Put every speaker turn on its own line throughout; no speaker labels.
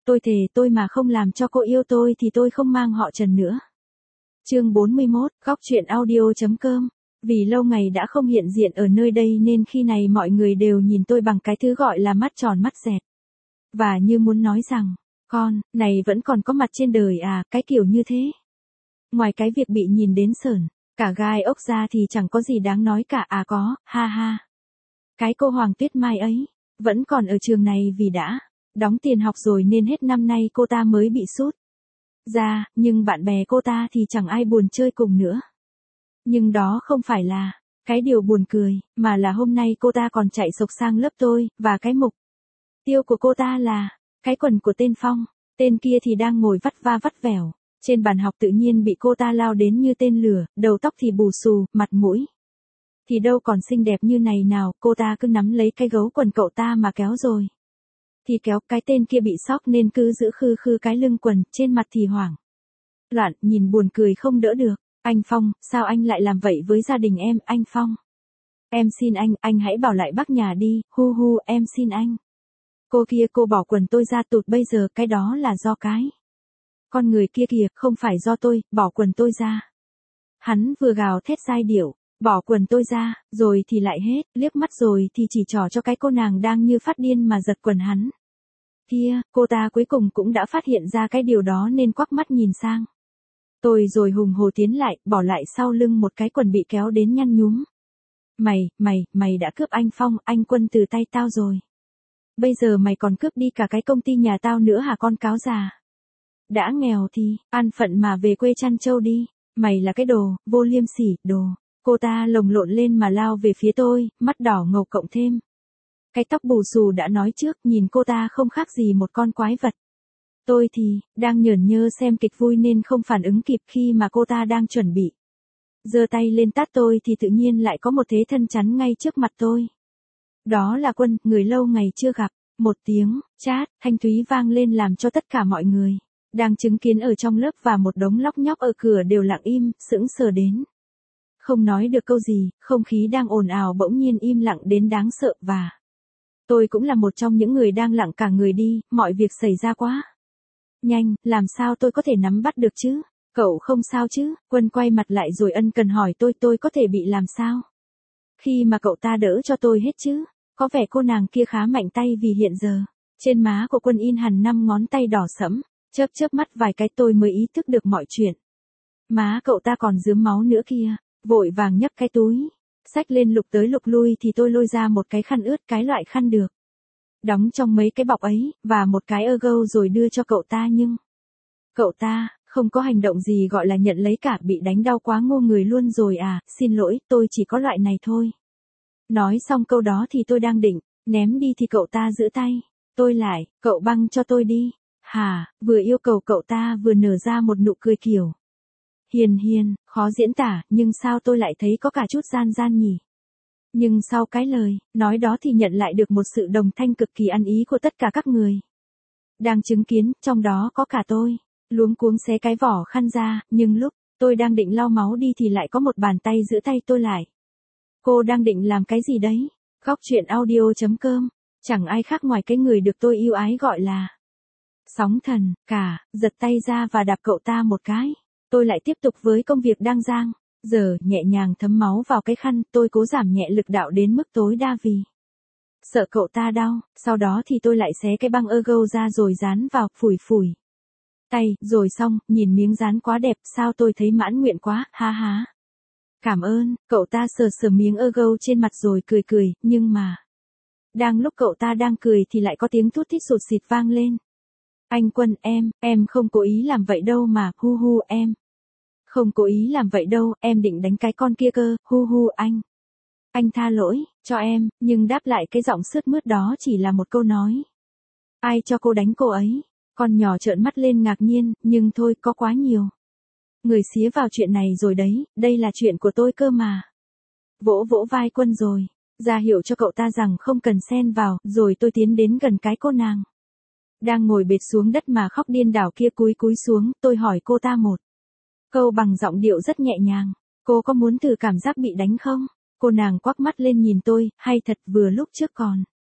Tôi thề tôi mà không làm cho cô yêu tôi thì tôi không mang họ Trần nữa. Chương 41, góc truyện audio.com. Vì lâu ngày đã không hiện diện ở nơi đây nên khi này mọi người đều nhìn tôi bằng cái thứ gọi là mắt tròn mắt dẹt. Và như muốn nói rằng, con, này vẫn còn có mặt trên đời à, cái kiểu như thế. Ngoài cái việc bị nhìn đến sởn, cả gai ốc ra thì chẳng có gì đáng nói cả à có, ha ha. Cái cô Hoàng Tuyết Mai ấy, vẫn còn ở trường này vì đã đóng tiền học rồi nên hết năm nay cô ta mới bị sút ra, nhưng bạn bè cô ta thì chẳng ai buồn chơi cùng nữa. Nhưng đó không phải là cái điều buồn cười, mà là hôm nay cô ta còn chạy xộc sang lớp tôi, và cái mục tiêu của cô ta là cái quần của tên Phong, tên kia thì đang ngồi vắt va vắt vẻo trên bàn học, tự nhiên bị cô ta lao đến như tên lửa, đầu tóc thì bù xù, mặt mũi thì đâu còn xinh đẹp như này nào, cô ta cứ nắm lấy cái gấu quần cậu ta mà kéo rồi thì kéo, cái tên kia bị sốc nên cứ giữ khư khư cái lưng quần, trên mặt thì hoảng loạn, nhìn buồn cười không đỡ được. Anh Phong, sao anh lại làm vậy với gia đình em, anh Phong? Em xin anh hãy bảo lại bác nhà đi, hu hu, em xin anh. Cô kia cô bỏ quần tôi ra tụt, bây giờ cái đó là do cái con người kia kìa, không phải do tôi, bỏ quần tôi ra. Hắn vừa gào thét giai điệu, bỏ quần tôi ra, rồi thì lại hết, liếc mắt rồi thì chỉ trỏ cho cái cô nàng đang như phát điên mà giật quần hắn. Kia, cô ta cuối cùng cũng đã phát hiện ra cái điều đó nên quắc mắt nhìn sang tôi rồi hùng hồ tiến lại, bỏ lại sau lưng một cái quần bị kéo đến nhăn nhúm. Mày đã cướp anh Phong, anh Quân từ tay tao rồi. Bây giờ mày còn cướp đi cả cái công ty nhà tao nữa hả con cáo già? Đã nghèo thì, an phận mà về quê chăn trâu đi, mày là cái đồ, vô liêm sỉ, đồ. Cô ta lồng lộn lên mà lao về phía tôi, mắt đỏ ngầu cộng thêm cái tóc bù xù đã nói trước, nhìn cô ta không khác gì một con quái vật. Tôi thì, đang nhởn nhơ xem kịch vui nên không phản ứng kịp khi mà cô ta đang chuẩn bị giơ tay lên tát tôi thì tự nhiên lại có một thế thân chắn ngay trước mặt tôi. Đó là Quân, người lâu ngày chưa gặp. Một tiếng, chát, thanh thúy vang lên làm cho tất cả mọi người đang chứng kiến ở trong lớp và một đống lóc nhóc ở cửa đều lặng im, sững sờ đến không nói được câu gì, không khí đang ồn ào bỗng nhiên im lặng đến đáng sợ, và tôi cũng là một trong những người đang lặng cả người đi, mọi việc xảy ra quá nhanh, làm sao tôi có thể nắm bắt được chứ? Cậu không sao chứ? Quân quay mặt lại rồi ân cần hỏi tôi có thể bị làm sao? Khi mà cậu ta đỡ cho tôi hết chứ? Có vẻ cô nàng kia khá mạnh tay vì hiện giờ trên má của Quân in hẳn 5 ngón tay đỏ sẫm, chớp mắt vài cái tôi mới ý thức được mọi chuyện. Má cậu ta còn rướm máu nữa kia, vội vàng nhấc cái túi xách lên lục tới lục lui thì tôi lôi ra một cái khăn ướt, cái loại khăn được đóng trong mấy cái bọc ấy, và một cái gâu rồi đưa cho cậu ta, nhưng cậu ta không có hành động gì gọi là nhận lấy cả, bị đánh đau quá ngô người luôn rồi à, xin lỗi, tôi chỉ có loại này thôi. Nói xong câu đó thì tôi đang định ném đi thì cậu ta giữ tay tôi lại, cậu băng cho tôi đi. Hả? Vừa yêu cầu cậu ta vừa nở ra một nụ cười kiểu hiền, khó diễn tả, nhưng sao tôi lại thấy có cả chút gian nhỉ? Nhưng sau cái lời nói đó thì nhận lại được một sự đồng thanh cực kỳ ăn ý của tất cả các người đang chứng kiến, trong đó có cả tôi. Luống cuống xé cái vỏ khăn ra, nhưng lúc tôi đang định lau máu đi thì lại có một bàn tay giữ tay tôi lại. Cô đang định làm cái gì đấy? Góc truyện audio.com. Chẳng ai khác ngoài cái người được tôi yêu ái gọi là Sóng Thần cả, giật tay ra và đạp cậu ta một cái. Tôi lại tiếp tục với công việc đang dang giờ, nhẹ nhàng thấm máu vào cái khăn, tôi cố giảm nhẹ lực đạo đến mức tối đa vì sợ cậu ta đau. Sau đó thì tôi lại xé cái băng gâu ra rồi dán vào, phủi tay, rồi xong, nhìn miếng dán quá đẹp, sao tôi thấy mãn nguyện quá, ha ha. Cảm ơn, cậu ta sờ miếng gâu trên mặt rồi cười, nhưng mà đang lúc cậu ta đang cười thì lại có tiếng thút thít sụt xịt vang lên. Anh Quân, em không cố ý làm vậy đâu mà, hu hu, em không cố ý làm vậy đâu, em định đánh cái con kia cơ, hu hu, anh tha lỗi cho em. Nhưng đáp lại cái giọng sướt mướt đó chỉ là một câu nói. Ai cho cô đánh cô ấy? Con nhỏ trợn mắt lên ngạc nhiên, nhưng thôi, có quá nhiều người xía vào chuyện này rồi đấy, đây là chuyện của tôi cơ mà. Vỗ vai Quân rồi ra hiệu cho cậu ta rằng không cần xen vào, rồi tôi tiến đến gần cái cô nàng đang ngồi bệt xuống đất mà khóc điên đảo kia, cúi xuống, tôi hỏi cô ta một câu bằng giọng điệu rất nhẹ nhàng. Cô có muốn thử cảm giác bị đánh không? Cô nàng quắc mắt lên nhìn tôi, hay thật, vừa lúc trước còn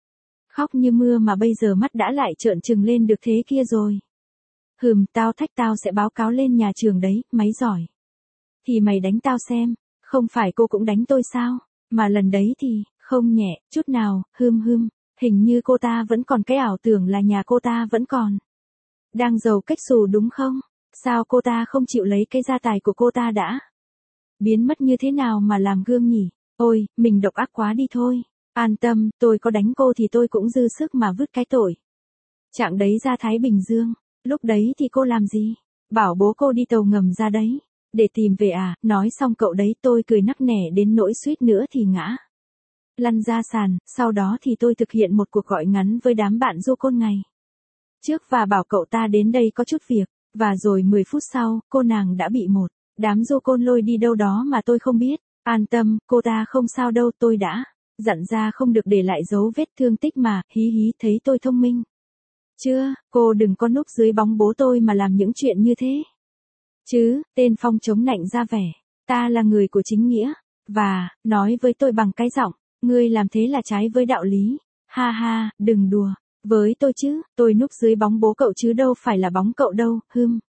Khóc như mưa mà bây giờ mắt đã lại trợn trừng lên được thế kia rồi. Tao thách tao sẽ báo cáo lên nhà trường đấy, máy giỏi. Thì mày đánh tao xem, không phải cô cũng đánh tôi sao, mà lần đấy thì, không nhẹ, chút nào, hình như cô ta vẫn còn cái ảo tưởng là nhà cô ta vẫn còn. Đang giàu cách xù đúng không? Sao cô ta không chịu lấy cái gia tài của cô ta đã? Biến mất như thế nào mà làm gương nhỉ? Ôi, mình độc ác quá đi thôi. An tâm, tôi có đánh cô thì tôi cũng dư sức mà vứt cái tội. Trạng đấy ra Thái Bình Dương, lúc đấy thì cô làm gì? Bảo bố cô đi tàu ngầm ra đấy. Để tìm về à, nói xong cậu đấy tôi cười nắc nẻ đến nỗi suýt nữa thì ngã. Lăn ra sàn, sau đó thì tôi thực hiện một cuộc gọi ngắn với đám bạn du côn ngày trước và bảo cậu ta đến đây có chút việc, và rồi 10 phút sau, cô nàng đã bị một đám du côn lôi đi đâu đó mà tôi không biết. An tâm, cô ta không sao đâu, tôi đã dặn ra không được để lại dấu vết thương tích mà, hí thấy tôi thông minh. Chưa, cô đừng có núp dưới bóng bố tôi mà làm những chuyện như thế. Chứ, tên Phong chống nạnh ra vẻ, ta là người của chính nghĩa, và, nói với tôi bằng cái giọng, ngươi làm thế là trái với đạo lý. Ha ha, đừng đùa với tôi chứ, tôi núp dưới bóng bố cậu chứ đâu phải là bóng cậu đâu,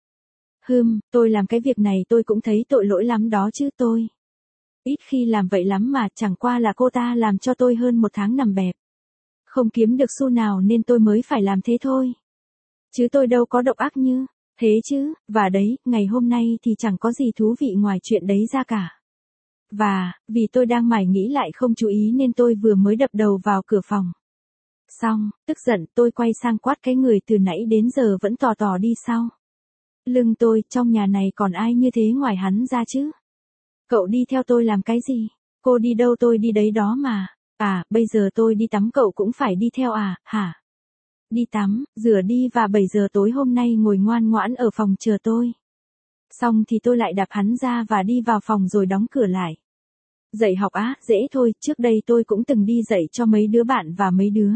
tôi làm cái việc này tôi cũng thấy tội lỗi lắm đó chứ tôi. Ít khi làm vậy lắm mà, chẳng qua là cô ta làm cho tôi hơn 1 tháng nằm bẹp. Không kiếm được xu nào nên tôi mới phải làm thế thôi. Chứ tôi đâu có độc ác như thế chứ, và đấy, ngày hôm nay thì chẳng có gì thú vị ngoài chuyện đấy ra cả. Và, vì tôi đang mải nghĩ lại không chú ý nên tôi vừa mới đập đầu vào cửa phòng. Xong, tức giận tôi quay sang quát cái người từ nãy đến giờ vẫn tò đi sau lưng tôi, trong nhà này còn ai như thế ngoài hắn ra chứ? Cậu đi theo tôi làm cái gì? Cô đi đâu tôi đi đấy đó mà. À, bây giờ tôi đi tắm cậu cũng phải đi theo à, hả? Đi tắm, rửa đi và 7 giờ tối hôm nay ngồi ngoan ngoãn ở phòng chờ tôi. Xong thì tôi lại đạp hắn ra và đi vào phòng rồi đóng cửa lại. Dạy học á, dễ thôi, trước đây tôi cũng từng đi dạy cho mấy đứa bạn và mấy đứa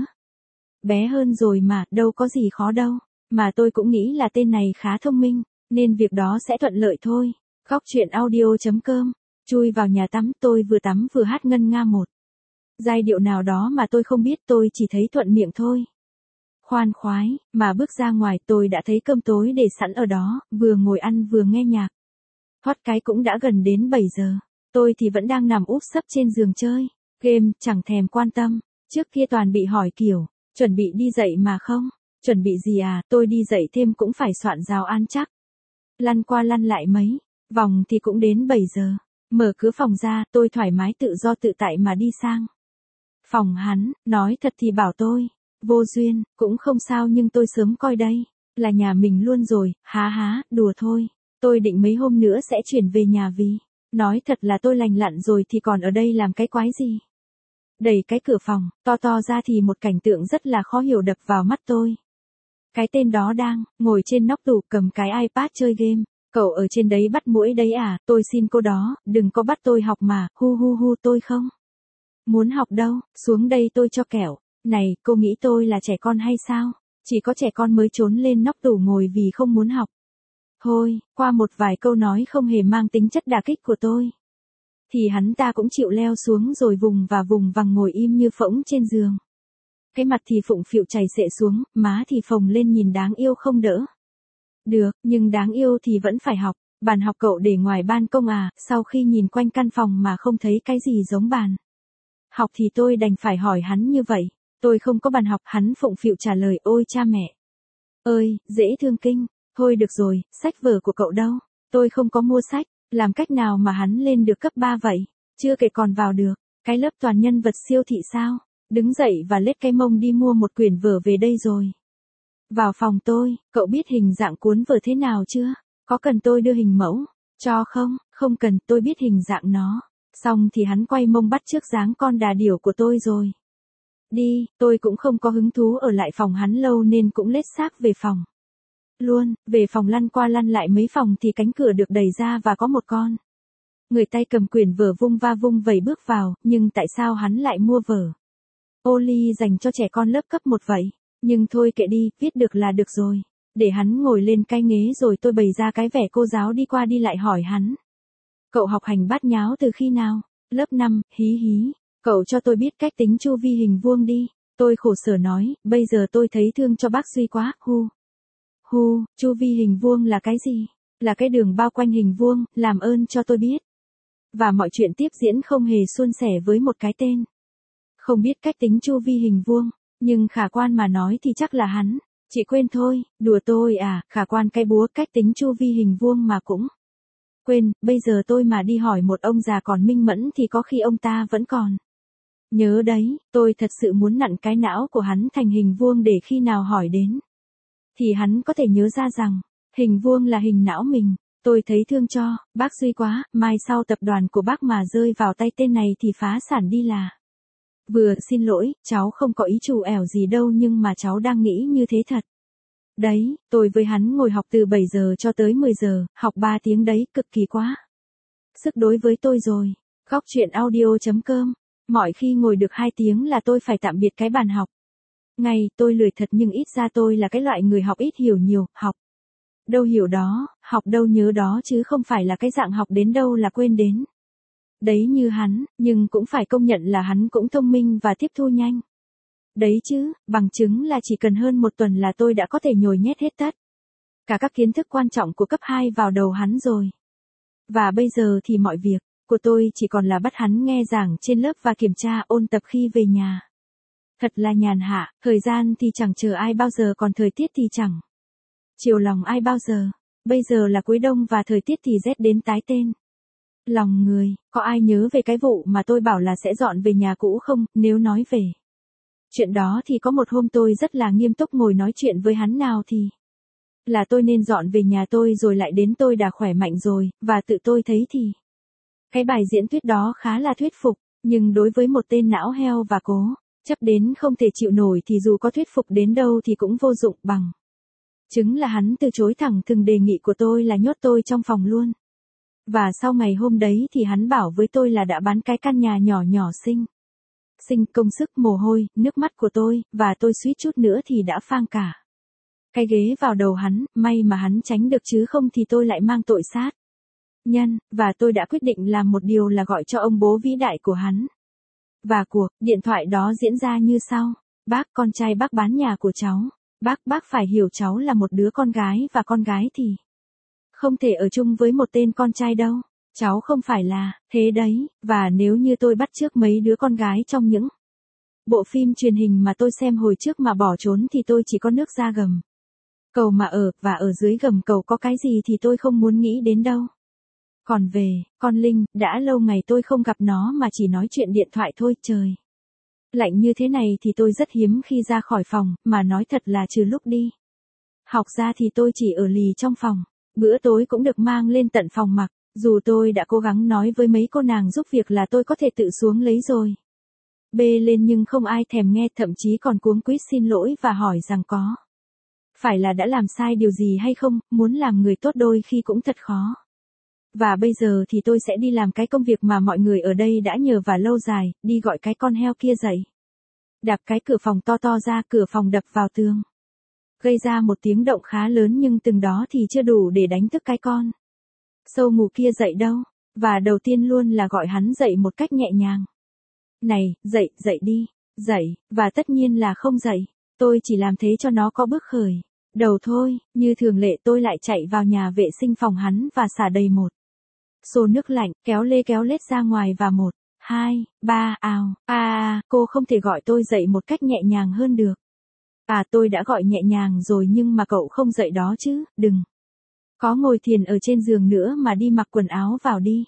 bé hơn rồi mà, đâu có gì khó đâu. Mà tôi cũng nghĩ là tên này khá thông minh, nên việc đó sẽ thuận lợi thôi. Góc truyện audio.com. Chui vào nhà tắm, tôi vừa tắm vừa hát ngân nga một giai điệu nào đó mà tôi không biết, tôi chỉ thấy thuận miệng thôi. Khoan khoái, mà bước ra ngoài tôi đã thấy cơm tối để sẵn ở đó, vừa ngồi ăn vừa nghe nhạc. Thoát cái cũng đã gần đến 7 giờ. Tôi thì vẫn đang nằm úp sấp trên giường chơi game, chẳng thèm quan tâm. Trước kia toàn bị hỏi kiểu, chuẩn bị đi dậy mà không? Chuẩn bị gì à, tôi đi dậy thêm cũng phải soạn giáo án chắc. Lăn qua lăn lại mấy vòng thì cũng đến 7 giờ. Mở cửa phòng ra, tôi thoải mái tự do tự tại mà đi sang phòng hắn, nói thật thì bảo tôi vô duyên, cũng không sao nhưng tôi sớm coi đây là nhà mình luôn rồi, đùa thôi. Tôi định mấy hôm nữa sẽ chuyển về nhà vì, nói thật là tôi lành lặn rồi thì còn ở đây làm cái quái gì. Đẩy cái cửa phòng, to ra thì một cảnh tượng rất là khó hiểu đập vào mắt tôi. Cái tên đó đang ngồi trên nóc tủ cầm cái iPad chơi game. Cậu ở trên đấy bắt muỗi đấy à, tôi xin cô đó, đừng có bắt tôi học mà, hu tôi không muốn học đâu, xuống đây tôi cho kẹo. Này, cô nghĩ tôi là trẻ con hay sao? Chỉ có trẻ con mới trốn lên nóc tủ ngồi vì không muốn học. Thôi, qua một vài câu nói không hề mang tính chất đả kích của tôi, thì hắn ta cũng chịu leo xuống rồi vùng vằng ngồi im như phỗng trên giường. Cái mặt thì phụng phịu chảy xệ xuống, má thì phồng lên nhìn đáng yêu không đỡ được, nhưng đáng yêu thì vẫn phải học. Bàn học cậu để ngoài ban công à? Sau khi nhìn quanh căn phòng mà không thấy cái gì giống bàn học thì tôi đành phải hỏi hắn như vậy. Tôi không có bàn học, hắn phụng phịu trả lời, ôi cha mẹ ơi, dễ thương kinh. Thôi được rồi, sách vở của cậu đâu? Tôi không có mua sách. Làm cách nào mà hắn lên được cấp 3 vậy? Chưa kể còn vào được cái lớp toàn nhân vật siêu thị sao? Đứng dậy và lết cái mông đi mua một quyển vở về đây rồi vào phòng tôi. Cậu biết hình dạng cuốn vở thế nào chưa? Có cần tôi đưa hình mẫu cho không? Không cần, tôi biết hình dạng nó. Xong thì hắn quay mông bắt chước dáng con đà điểu của tôi rồi đi. Tôi cũng không có hứng thú ở lại phòng hắn lâu nên cũng lết xác về phòng luôn. Về phòng lăn qua lăn lại mấy phòng thì cánh cửa được đẩy ra và có một con người tay cầm quyển vở vung vẩy bước vào. Nhưng tại sao hắn lại mua vở Oli dành cho trẻ con lớp cấp 1 vậy? Nhưng thôi kệ đi, viết được là được rồi. Để hắn ngồi lên cái ghế rồi tôi bày ra cái vẻ cô giáo đi qua đi lại hỏi hắn. Cậu học hành bát nháo từ khi nào? Lớp 5, hí. Cậu cho tôi biết cách tính chu vi hình vuông đi. Tôi khổ sở nói, bây giờ tôi thấy thương cho bác Duy quá, chu vi hình vuông là cái gì? Là cái đường bao quanh hình vuông, làm ơn cho tôi biết. Và mọi chuyện tiếp diễn không hề suôn sẻ với một cái tên. Không biết cách tính chu vi hình vuông, nhưng khả quan mà nói thì chắc là hắn. Chị quên thôi, đùa tôi à, khả quan cái búa cách tính chu vi hình vuông mà cũng. Quên, bây giờ tôi mà đi hỏi một ông già còn minh mẫn thì có khi ông ta vẫn còn. Nhớ đấy, tôi thật sự muốn nặn cái não của hắn thành hình vuông để khi nào hỏi đến. Thì hắn có thể nhớ ra rằng, hình vuông là hình não mình. Tôi thấy thương cho, bác Duy quá, mai sau tập đoàn của bác mà rơi vào tay tên này thì phá sản đi là. Vừa, xin lỗi, cháu không có ý trù ẻo gì đâu nhưng mà cháu đang nghĩ như thế thật. Đấy, tôi với hắn ngồi học từ 7 giờ cho tới 10 giờ, học 3 tiếng đấy, cực kỳ quá. Sức đối với tôi rồi. Góc chuyện audio.com. Mọi khi ngồi được 2 tiếng là tôi phải tạm biệt cái bàn học. Ngày, tôi lười thật nhưng ít ra tôi là cái loại người học ít hiểu nhiều, học. Đâu hiểu đó, học đâu nhớ đó chứ không phải là cái dạng học đến đâu là quên đến. Đấy như hắn, nhưng cũng phải công nhận là hắn cũng thông minh và tiếp thu nhanh. Đấy chứ, bằng chứng là chỉ cần hơn 1 tuần là tôi đã có thể nhồi nhét hết tất. Cả các kiến thức quan trọng của cấp 2 vào đầu hắn rồi. Và bây giờ thì mọi việc của tôi chỉ còn là bắt hắn nghe giảng trên lớp và kiểm tra ôn tập khi về nhà. Thật là nhàn hạ, thời gian thì chẳng chờ ai bao giờ còn thời tiết thì chẳng chiều lòng ai bao giờ. Bây giờ là cuối đông và thời tiết thì rét đến tái tên. Lòng người, có ai nhớ về cái vụ mà tôi bảo là sẽ dọn về nhà cũ không? Nếu nói về chuyện đó thì có một hôm tôi rất là nghiêm túc ngồi nói chuyện với hắn nào thì là tôi nên dọn về nhà tôi rồi lại đến tôi đã khỏe mạnh rồi, và tự tôi thấy thì cái bài diễn thuyết đó khá là thuyết phục, nhưng đối với một tên não heo và cố chấp đến không thể chịu nổi thì dù có thuyết phục đến đâu thì cũng vô dụng bằng chứng là hắn từ chối thẳng thừng đề nghị của tôi là nhốt tôi trong phòng luôn. Và sau ngày hôm đấy thì hắn bảo với tôi là đã bán cái căn nhà nhỏ nhỏ xinh công sức mồ hôi, nước mắt của tôi, và tôi suýt chút nữa thì đã phang cả cái ghế vào đầu hắn, may mà hắn tránh được chứ không thì tôi lại mang tội sát nhân, và tôi đã quyết định làm một điều là gọi cho ông bố vĩ đại của hắn. Và cuộc điện thoại đó diễn ra như sau: bác, con trai bác bán nhà của cháu. Bác phải hiểu cháu là một đứa con gái và con gái thì không thể ở chung với một tên con trai đâu. Cháu không phải là thế đấy, và nếu như tôi bắt chước mấy đứa con gái trong những bộ phim truyền hình mà tôi xem hồi trước mà bỏ trốn thì tôi chỉ có nước ra gầm cầu mà ở, và ở dưới gầm cầu có cái gì thì tôi không muốn nghĩ đến đâu. Còn về con Linh, đã lâu ngày tôi không gặp nó mà chỉ nói chuyện điện thoại thôi. Trời lạnh như thế này thì tôi rất hiếm khi ra khỏi phòng, mà nói thật là trừ lúc đi học ra thì tôi chỉ ở lì trong phòng. Bữa tối cũng được mang lên tận phòng mặc, dù tôi đã cố gắng nói với mấy cô nàng giúp việc là tôi có thể tự xuống lấy rồi bê lên nhưng không ai thèm nghe, thậm chí còn cuống quýt xin lỗi và hỏi rằng có phải là đã làm sai điều gì hay không. Muốn làm người tốt đôi khi cũng thật khó. Và bây giờ thì tôi sẽ đi làm cái công việc mà mọi người ở đây đã nhờ và lâu dài, đi gọi cái con heo kia dậy. Đạp cái cửa phòng to to ra, cửa phòng đập vào tường, gây ra một tiếng động khá lớn, nhưng từng đó thì chưa đủ để đánh thức cái con sâu ngủ kia dậy đâu. Và đầu tiên luôn là gọi hắn dậy một cách nhẹ nhàng. Này, dậy, dậy đi, dậy, và tất nhiên là không dậy. Tôi chỉ làm thế cho nó có bước khởi đầu thôi. Như thường lệ tôi lại chạy vào nhà vệ sinh phòng hắn và xả đầy một xô nước lạnh, kéo lê kéo lết ra ngoài và 1, 2, 3, ào, cô không thể gọi tôi dậy một cách nhẹ nhàng hơn được. Tôi đã gọi nhẹ nhàng rồi nhưng mà cậu không dậy đó chứ, đừng có ngồi thiền ở trên giường nữa mà đi mặc quần áo vào đi.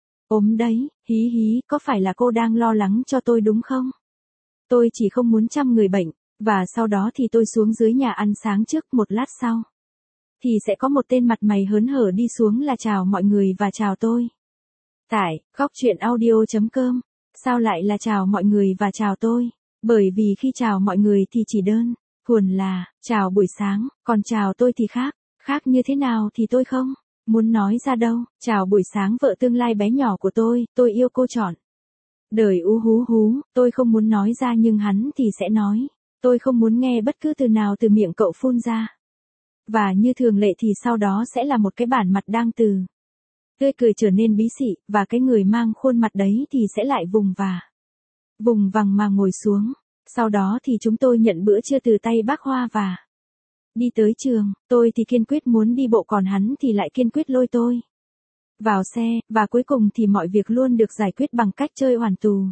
Ốm đấy, hí hí, có phải là cô đang lo lắng cho tôi đúng không? Tôi chỉ không muốn chăm người bệnh, và sau đó thì tôi xuống dưới nhà ăn sáng trước. Một lát sau thì sẽ có một tên mặt mày hớn hở đi xuống là chào mọi người và chào tôi. Tại góc chuyện audio.com. Sao lại là chào mọi người và chào tôi? Bởi vì khi chào mọi người thì chỉ đơn thuần là chào buổi sáng, còn chào tôi thì khác. Khác như thế nào thì tôi không muốn nói ra đâu. Chào buổi sáng vợ tương lai bé nhỏ của tôi yêu cô trọn đời hú, tôi không muốn nói ra nhưng hắn thì sẽ nói. Tôi không muốn nghe bất cứ từ nào từ miệng cậu phun ra. Và như thường lệ thì sau đó sẽ là một cái bản mặt đang từ tươi cười trở nên bí xị, và cái người mang khuôn mặt đấy thì sẽ lại vùng vằng mà ngồi xuống. Sau đó thì chúng tôi nhận bữa trưa từ tay bác Hoa và đi tới trường, tôi thì kiên quyết muốn đi bộ còn hắn thì lại kiên quyết lôi tôi vào xe, và cuối cùng thì mọi việc luôn được giải quyết bằng cách chơi hoàn tù.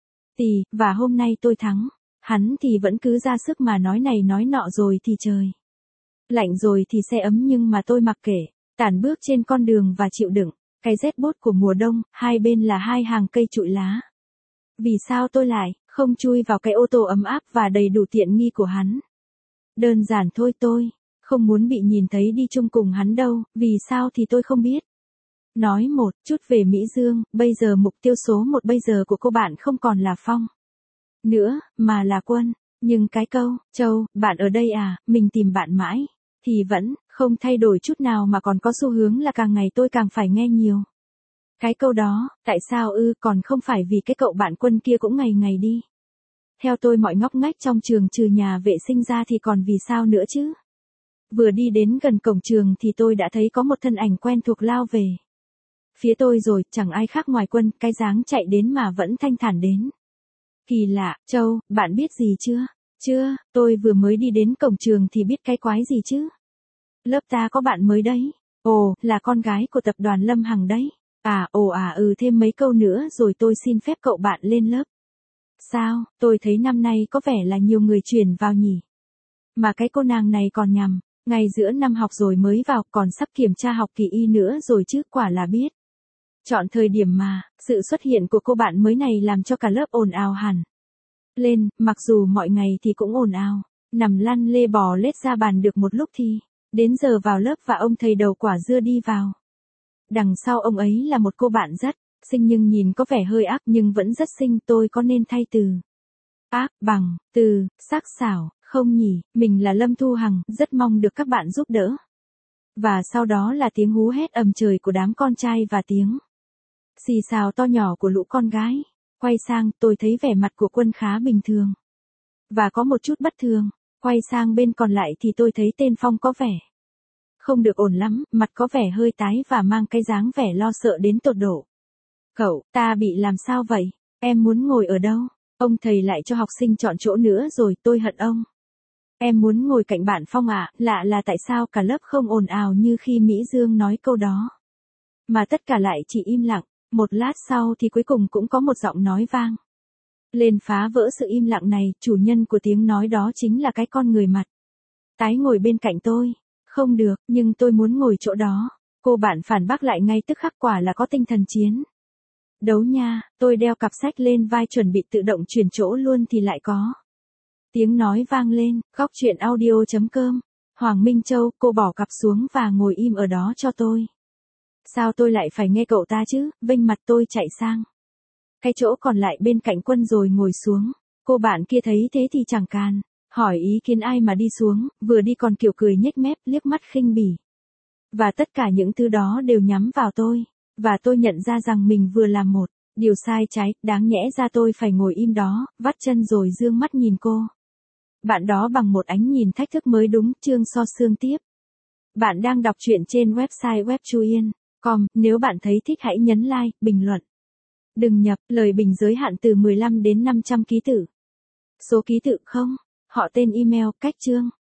Và hôm nay tôi thắng, hắn thì vẫn cứ ra sức mà nói này nói nọ rồi thì trời lạnh rồi thì xe ấm nhưng mà tôi mặc kệ, tản bước trên con đường và chịu đựng cái rét buốt của mùa đông, hai bên là hai hàng cây trụi lá. Vì sao tôi lại không chui vào cái ô tô ấm áp và đầy đủ tiện nghi của hắn? Đơn giản thôi, tôi không muốn bị nhìn thấy đi chung cùng hắn đâu, vì sao thì tôi không biết. Nói một chút về Mỹ Dương, bây giờ mục tiêu số 1 bây giờ của cô bạn không còn là Phong nữa, mà là Quân. Nhưng cái câu, Châu, bạn ở đây à, mình tìm bạn mãi, thì vẫn không thay đổi chút nào mà còn có xu hướng là càng ngày tôi càng phải nghe nhiều. Cái câu đó, tại sao còn không phải vì cái cậu bạn Quân kia cũng ngày ngày đi theo tôi mọi ngóc ngách trong trường trừ nhà vệ sinh ra thì còn vì sao nữa chứ? Vừa đi đến gần cổng trường thì tôi đã thấy có một thân ảnh quen thuộc lao về phía tôi rồi, chẳng ai khác ngoài Quân, cái dáng chạy đến mà vẫn thanh thản đến. Kỳ lạ, Châu, bạn biết gì chưa? Chưa, tôi vừa mới đi đến cổng trường thì biết cái quái gì chứ? Lớp ta có bạn mới đấy. Ồ, là con gái của tập đoàn Lâm Hằng đấy. Thêm mấy câu nữa rồi tôi xin phép cậu bạn lên lớp. Sao, tôi thấy năm nay có vẻ là nhiều người chuyển vào nhỉ? Mà cái cô nàng này còn nhằm, ngay giữa năm học rồi mới vào, còn sắp kiểm tra học kỳ y nữa rồi chứ, quả là biết. Chọn thời điểm mà, sự xuất hiện của cô bạn mới này làm cho cả lớp ồn ào hẳn lên, mặc dù mọi ngày thì cũng ồn ào, nằm lăn lê bò lết ra bàn được một lúc thì, đến giờ vào lớp và ông thầy đầu quả dưa đi vào. Đằng sau ông ấy là một cô bạn rất xinh nhưng nhìn có vẻ hơi ác nhưng vẫn rất xinh, tôi có nên thay từ ác bằng từ sắc sảo không nhỉ? Mình là Lâm Thu Hằng, rất mong được các bạn giúp đỡ. Và sau đó là tiếng hú hét ầm trời của đám con trai và tiếng xì xào to nhỏ của lũ con gái. Quay sang, tôi thấy vẻ mặt của Quân khá bình thường và có một chút bất thường. Quay sang bên còn lại thì tôi thấy tên Phong có vẻ không được ổn lắm, mặt có vẻ hơi tái và mang cái dáng vẻ lo sợ đến tột độ. Cậu, ta bị làm sao vậy? Em muốn ngồi ở đâu? Ông thầy lại cho học sinh chọn chỗ nữa rồi, tôi hận ông. Em muốn ngồi cạnh bạn Phong ạ, lạ là tại sao cả lớp không ồn ào như khi Mỹ Dương nói câu đó. Mà tất cả lại chỉ im lặng, một lát sau thì cuối cùng cũng có một giọng nói vang lên phá vỡ sự im lặng này, chủ nhân của tiếng nói đó chính là cái con người mặt tái ngồi bên cạnh tôi. Không được, nhưng tôi muốn ngồi chỗ đó. Cô bạn phản bác lại ngay tức khắc, quả là có tinh thần chiến đấu nha. Tôi đeo cặp sách lên vai chuẩn bị tự động chuyển chỗ luôn thì lại có tiếng nói vang lên, góc chuyện audio.com. Hoàng Minh Châu, cô bỏ cặp xuống và ngồi im ở đó cho tôi. Sao tôi lại phải nghe cậu ta chứ? Vênh mặt tôi chạy sang cái chỗ còn lại bên cạnh Quân rồi ngồi xuống. Cô bạn kia thấy thế thì chẳng càn hỏi ý kiến ai mà đi xuống, vừa đi còn kiểu cười nhếch mép, liếc mắt khinh bỉ. Và tất cả những thứ đó đều nhắm vào tôi. Và tôi nhận ra rằng mình vừa làm một điều sai trái, đáng nhẽ ra tôi phải ngồi im đó, vắt chân rồi dương mắt nhìn cô bạn đó bằng một ánh nhìn thách thức mới đúng. Chương So Sương tiếp. Bạn đang đọc truyện trên website webchuyen.com, nếu bạn thấy thích hãy nhấn like, bình luận. Đừng nhập, lời bình giới hạn từ 15 đến 500 ký tự. Số ký tự không, họ tên email, cách chương.